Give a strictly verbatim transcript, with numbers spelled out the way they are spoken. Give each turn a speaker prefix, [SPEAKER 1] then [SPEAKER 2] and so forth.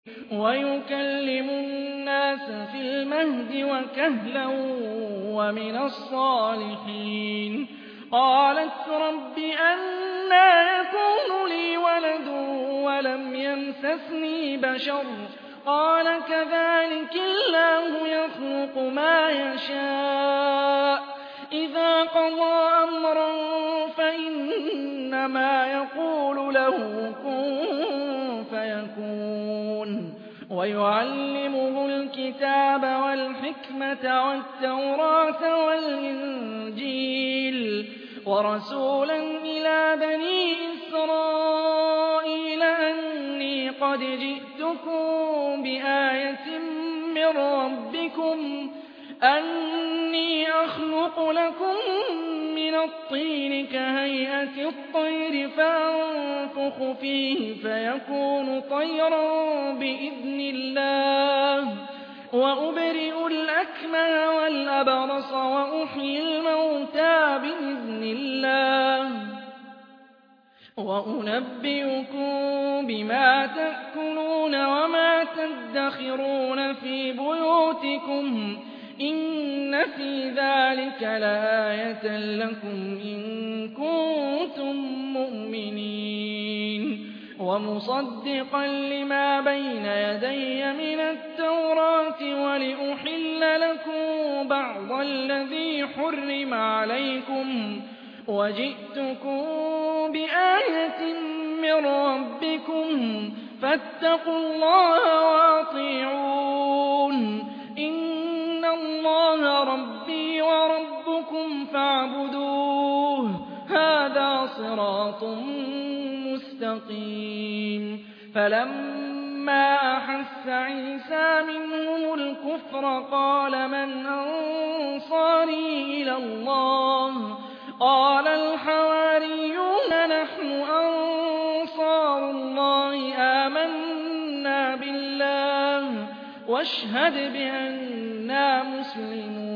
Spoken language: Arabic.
[SPEAKER 1] ويكلم الناس في المهد وكهلا ومن الصالحين. قالت رب أنى يكون لي ولد ولم يمسسني بشر قال كذلك الله يخلق ما يشاء إذا قضى أمرا فإنما يقول له كن فيكون. ويعلمه الكتاب والحكمة والتوراة والإنجيل ورسولا إلى بني إسرائيل أني قد جئتكم بآية من ربكم أني أخلق لكم من الطين كهيئة الطير فأنفخ فيه فيكون طيرا بإذن الله وأبرئ الأكمه والأبرص وأحيي الموتى بإذن الله وأنبئكم بما تأكلون وما تدخرون في بيوتكم إن في ذلك لآية لكم إن كنتم مؤمنين. ومصدقا لما بين يدي من التوراة ولأحل لكم بعض الذي حرم عليكم وجئتكم بآية من ربكم فاتقوا الله وأطيعون إن الله ربي وربكم فاعبدوه هذا صراط مستقيم. فلما أحس عيسى منهم الكفر قال من أنصاري إلى الله قال الحواريون نحن أنصار الله آمنا بالله واشهد بأننا مسلمون.